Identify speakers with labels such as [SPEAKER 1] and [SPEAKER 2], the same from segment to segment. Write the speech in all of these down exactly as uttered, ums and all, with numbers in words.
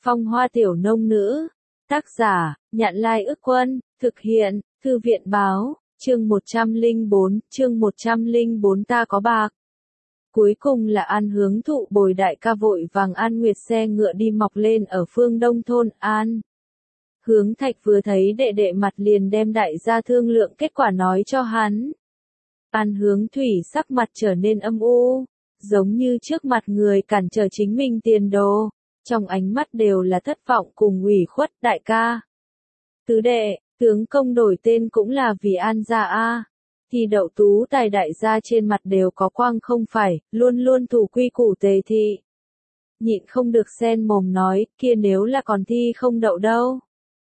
[SPEAKER 1] Phong hoa tiểu nông nữ. Tác giả, Nhạn Lai Ức Quân, thực hiện, Thư viện báo, chương một trăm lẻ bốn, chương một trăm lẻ bốn ta có bạc. Cuối cùng là An Hướng Thụ bồi đại ca vội vàng An Nguyệt xe ngựa đi mọc lên ở phương đông thôn An. Hướng Thạch vừa thấy đệ đệ mặt liền đem đại gia thương lượng kết quả nói cho hắn. An Hướng Thủy sắc mặt trở nên âm u, giống như trước mặt người cản trở chính mình tiền đồ, trong ánh mắt đều là thất vọng cùng ủy khuất. Đại ca, tứ đệ, tướng công đổi tên cũng là vì An gia a. Thì Đậu Tú Tài đại gia trên mặt đều có quang không phải, luôn luôn thủ quy củ tề thị. Nhịn không được sen mồm nói, kia nếu là còn thi không đậu đâu.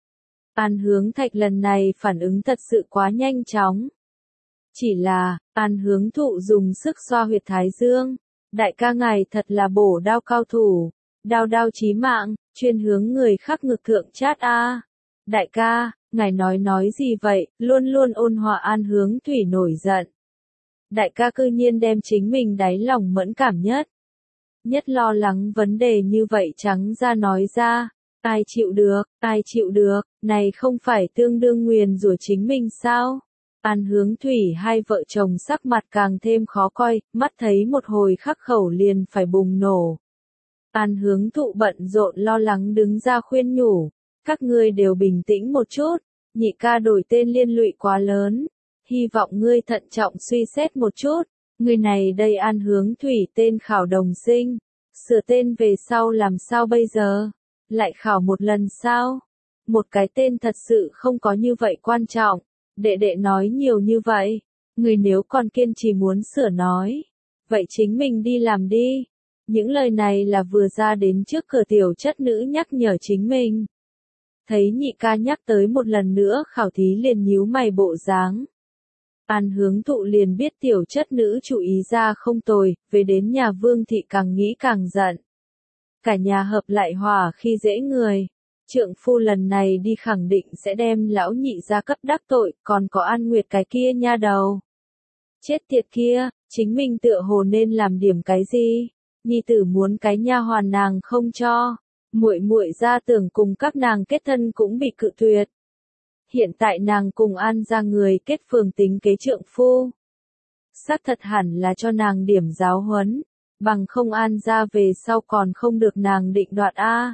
[SPEAKER 1] An Hướng Thạch lần này phản ứng thật sự quá nhanh chóng. Chỉ là, An Hướng Thụ dùng sức xoa huyệt thái dương. Đại ca ngài thật là bổ đao cao thủ, đao đao chí mạng, chuyên hướng người khác ngực thượng chát a. Đại ca, ngài nói nói gì vậy, luôn luôn ôn hòa. An Hướng Thủy nổi giận. Đại ca cư nhiên đem chính mình đáy lòng mẫn cảm nhất. Nhất lo lắng vấn đề như vậy trắng ra nói ra. Ai chịu được, ai chịu được, này không phải tương đương nguyền rủa chính mình sao? An Hướng Thủy hai vợ chồng sắc mặt càng thêm khó coi, mắt thấy một hồi khắc khẩu liền phải bùng nổ. An Hướng Thụ bận rộn lo lắng đứng ra khuyên nhủ, các ngươi đều bình tĩnh một chút, nhị ca đổi tên liên lụy quá lớn, hy vọng ngươi thận trọng suy xét một chút. Người này đây An Hướng Thủy tên khảo đồng sinh, sửa tên về sau làm sao bây giờ? Lại khảo một lần sao? Một cái tên thật sự không có như vậy quan trọng. Đệ đệ nói nhiều như vậy, người nếu còn kiên trì muốn sửa nói, vậy chính mình đi làm đi. Những lời này là vừa ra đến trước cửa tiểu chất nữ nhắc nhở chính mình. Thấy nhị ca nhắc tới một lần nữa khảo thí liền nhíu mày bộ dáng. An Hướng Thụ liền biết tiểu chất nữ chú ý ra không tồi, về đến nhà Vương thị càng nghĩ càng giận. Cả nhà hợp lại hòa khi dễ người. Trượng phu lần này đi khẳng định sẽ đem lão nhị gia cấp đắc tội, còn có An Nguyệt cái kia nha đầu. Chết tiệt kia, chính mình tựa hồ nên làm điểm cái gì? Nhi tử muốn cái nha hoàn nàng không cho, muội muội ra tưởng cùng các nàng kết thân cũng bị cự tuyệt. Hiện tại nàng cùng An gia người kết phường tính kế trượng phu. Xác thật hẳn là cho nàng điểm giáo huấn, bằng không An gia về sau còn không được nàng định đoạt a.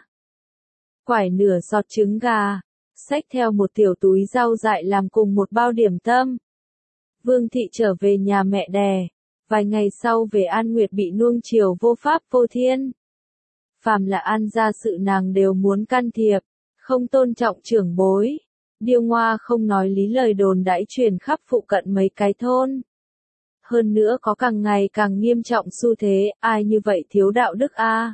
[SPEAKER 1] Quải nửa sọt trứng gà, xách theo một tiểu túi rau dại làm cùng một bao điểm tâm. Vương thị trở về nhà mẹ đẻ, vài ngày sau về An Nguyệt bị nuông chiều vô pháp vô thiên. Phàm là An gia sự nàng đều muốn can thiệp, không tôn trọng trưởng bối. Điêu ngoa không nói lý lời đồn đãi truyền khắp phụ cận mấy cái thôn. Hơn nữa có càng ngày càng nghiêm trọng xu thế, ai như vậy thiếu đạo đức a?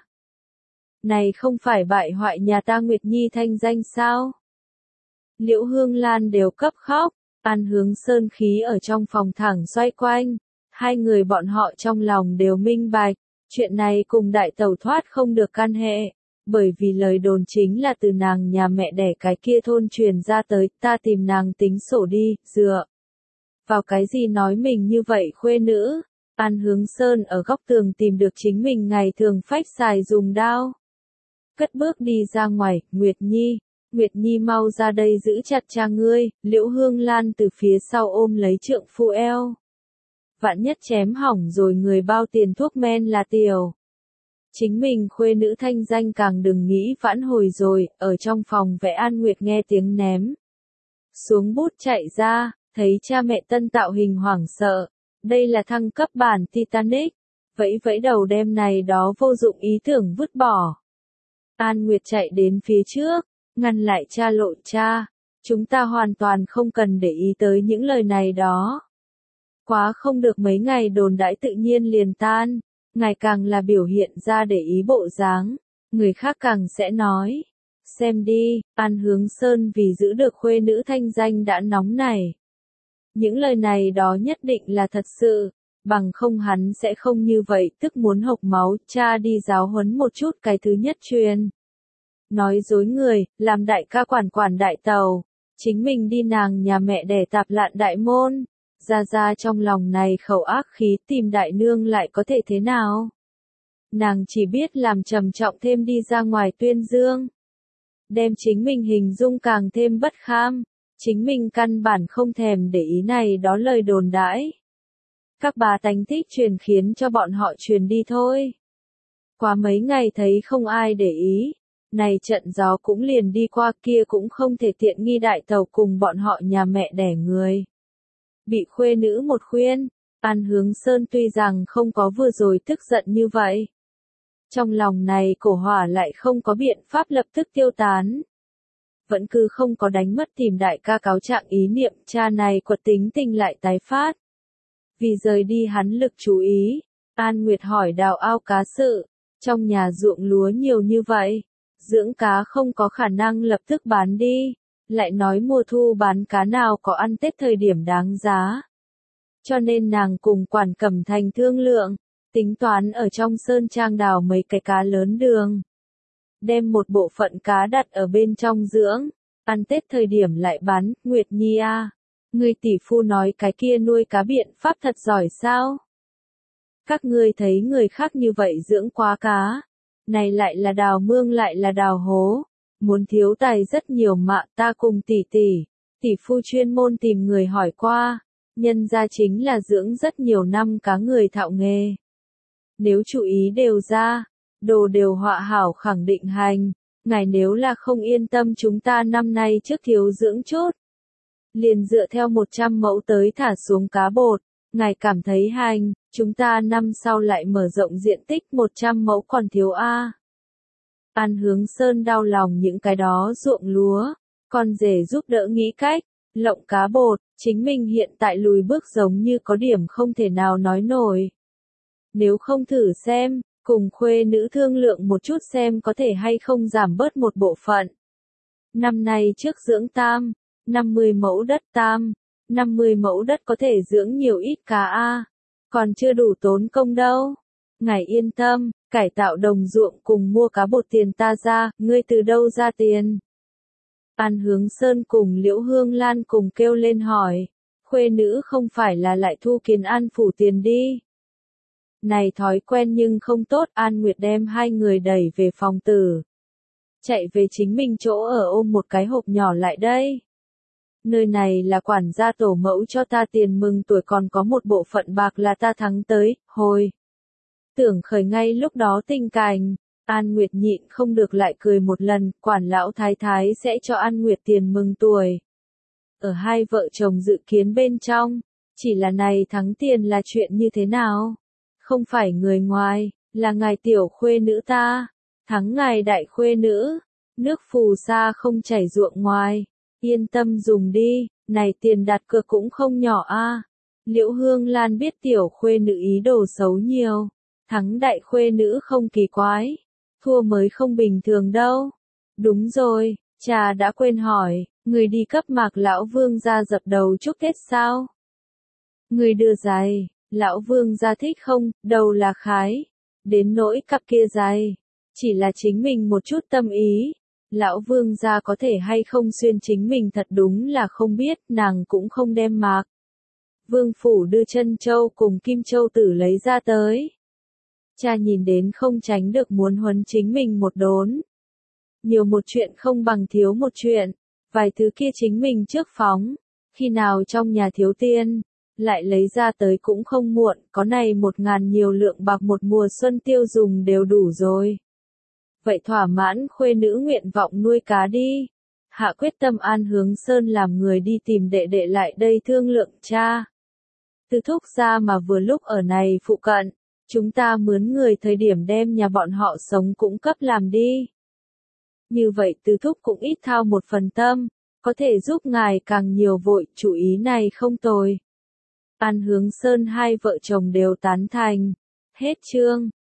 [SPEAKER 1] Này không phải bại hoại nhà ta Nguyệt Nhi thanh danh sao? Liễu Hương Lan đều cấp khóc, An Hướng Sơn khí ở trong phòng thẳng xoay quanh, hai người bọn họ trong lòng đều minh bạch, chuyện này cùng đại tẩu thoát không được can hệ, bởi vì lời đồn chính là từ nàng nhà mẹ đẻ cái kia thôn truyền ra tới, ta tìm nàng tính sổ đi, dựa vào cái gì nói mình như vậy khuê nữ? An Hướng Sơn ở góc tường tìm được chính mình ngày thường phách xài dùng đao. Cất bước đi ra ngoài, Nguyệt Nhi, Nguyệt Nhi mau ra đây giữ chặt cha ngươi. Liễu Hương Lan từ phía sau ôm lấy trượng phu eo. Vạn nhất chém hỏng rồi người bao tiền thuốc men là tiểu. Chính mình khuê nữ thanh danh càng đừng nghĩ vãn hồi rồi, ở trong phòng vẽ An Nguyệt nghe tiếng ném. Xuống bút chạy ra, thấy cha mẹ tân tạo hình hoảng sợ, đây là thăng cấp bản Titanic, vẫy vẫy đầu đem này đó vô dụng ý tưởng vứt bỏ. An Nguyệt chạy đến phía trước, ngăn lại cha lộ cha, chúng ta hoàn toàn không cần để ý tới những lời này đó. Quá không được mấy ngày đồn đãi tự nhiên liền tan, ngày càng là biểu hiện ra để ý bộ dáng, người khác càng sẽ nói. Xem đi, An Hướng Sơn vì giữ được khuê nữ thanh danh đã nóng nảy. Những lời này đó nhất định là thật sự, bằng không hắn sẽ không như vậy tức muốn hộc máu, cha đi giáo huấn một chút cái thứ nhất truyền. Nói dối người, làm đại ca quản quản đại tàu, chính mình đi nàng nhà mẹ đẻ tạp lạn đại môn, ra ra trong lòng này khẩu ác khí tìm đại nương lại có thể thế nào. Nàng chỉ biết làm trầm trọng thêm đi ra ngoài tuyên dương, đem chính mình hình dung càng thêm bất kham, chính mình căn bản không thèm để ý này đó lời đồn đãi. Các bá tánh thích truyền khiến cho bọn họ truyền đi thôi. Qua mấy ngày thấy không ai để ý, này trận gió cũng liền đi qua, kia cũng không thể tiện nghi đại tàu cùng bọn họ nhà mẹ đẻ người. Bị khuê nữ một khuyên, An Hướng Sơn tuy rằng không có vừa rồi tức giận như vậy. Trong lòng này cổ hỏa lại không có biện pháp lập tức tiêu tán. Vẫn cứ không có đánh mất tìm đại ca cáo trạng ý niệm, cha này quật tính tình lại tái phát. Vì rời đi hắn lực chú ý, An Nguyệt hỏi đào ao cá sự, trong nhà ruộng lúa nhiều như vậy, dưỡng cá không có khả năng lập tức bán đi, lại nói mùa thu bán cá nào có ăn Tết thời điểm đáng giá. Cho nên nàng cùng Quản Cẩm Thành thương lượng, tính toán ở trong sơn trang đào mấy cái cá lớn đường. Đem một bộ phận cá đặt ở bên trong dưỡng, ăn Tết thời điểm lại bán. Nguyệt Nhi a, người tỷ phu nói cái kia nuôi cá biện pháp thật giỏi sao? Các ngươi thấy người khác như vậy dưỡng quá cá, này lại là đào mương lại là đào hố, muốn thiếu tài rất nhiều mà ta cùng tỷ tỷ, tỷ phu chuyên môn tìm người hỏi qua, nhân ra chính là dưỡng rất nhiều năm cá người thạo nghề. Nếu chủ ý đều ra, đồ đều họa hảo khẳng định hành, ngài nếu là không yên tâm chúng ta năm nay trước thiếu dưỡng chút. Liền dựa theo một trăm mẫu tới thả xuống cá bột, ngài cảm thấy hành, chúng ta năm sau lại mở rộng diện tích một trăm mẫu còn thiếu a. An Hướng Sơn đau lòng những cái đó ruộng lúa, con rể giúp đỡ nghĩ cách, lộng cá bột, chính mình hiện tại lùi bước giống như có điểm không thể nào nói nổi. Nếu không thử xem, cùng khuê nữ thương lượng một chút xem có thể hay không giảm bớt một bộ phận. Năm nay trước dưỡng tam, năm mươi mẫu đất tam, năm mươi mẫu đất có thể dưỡng nhiều ít cá a, còn chưa đủ tốn công đâu. Ngài yên tâm, cải tạo đồng ruộng cùng mua cá bột tiền ta ra, ngươi từ đâu ra tiền? An Hướng Sơn cùng Liễu Hương Lan cùng kêu lên hỏi, khuê nữ không phải là lại thu Kiến An phủ tiền đi. Này thói quen nhưng không tốt, An Nguyệt đem hai người đẩy về phòng tử. Chạy về chính mình chỗ ở ôm một cái hộp nhỏ lại đây. Nơi này là quản gia tổ mẫu cho ta tiền mừng tuổi, còn có một bộ phận bạc là ta thắng tới, hồi. Tưởng khởi ngay lúc đó tình cảnh, An Nguyệt nhịn không được lại cười một lần, quản lão thái thái sẽ cho An Nguyệt tiền mừng tuổi. Ở hai vợ chồng dự kiến bên trong, chỉ là này thắng tiền là chuyện như thế nào? Không phải người ngoài, là ngài tiểu khuê nữ ta, thắng ngài đại khuê nữ, nước phù sa không chảy ruộng ngoài, yên tâm dùng đi, này tiền đặt cược cũng không nhỏ a. Liễu Hương Lan biết tiểu khuê nữ ý đồ xấu nhiều, thắng đại khuê nữ không kỳ quái, thua mới không bình thường đâu. Đúng rồi, cha đã quên hỏi, người đi cấp Mạc lão vương gia dập đầu chúc Tết sao? Người đưa giày. Lão vương gia thích không, đầu là khái. Đến nỗi cặp kia giày. Chỉ là chính mình một chút tâm ý. Lão vương gia có thể hay không xuyên chính mình thật đúng là không biết, nàng cũng không đem Mạc Vương phủ đưa chân châu cùng kim châu tử lấy ra tới. Cha nhìn đến không tránh được muốn huấn chính mình một đốn. Nhiều một chuyện không bằng thiếu một chuyện. Vài thứ kia chính mình trước phóng. Khi nào trong nhà thiếu tiền, lại lấy ra tới cũng không muộn, có này một ngàn nhiều lượng bạc một mùa xuân tiêu dùng đều đủ rồi. Vậy thỏa mãn khuê nữ nguyện vọng nuôi cá đi. Hạ quyết tâm An Hướng Sơn làm người đi tìm đệ đệ lại đây thương lượng cha. Từ thúc ra mà vừa lúc ở này phụ cận, chúng ta mướn người thời điểm đem nhà bọn họ sống cũng cấp làm đi. Như vậy từ thúc cũng ít thao một phần tâm, có thể giúp ngài càng nhiều vội, chủ ý này không tồi. An Hướng Sơn hai vợ chồng đều tán thành. Hết chương.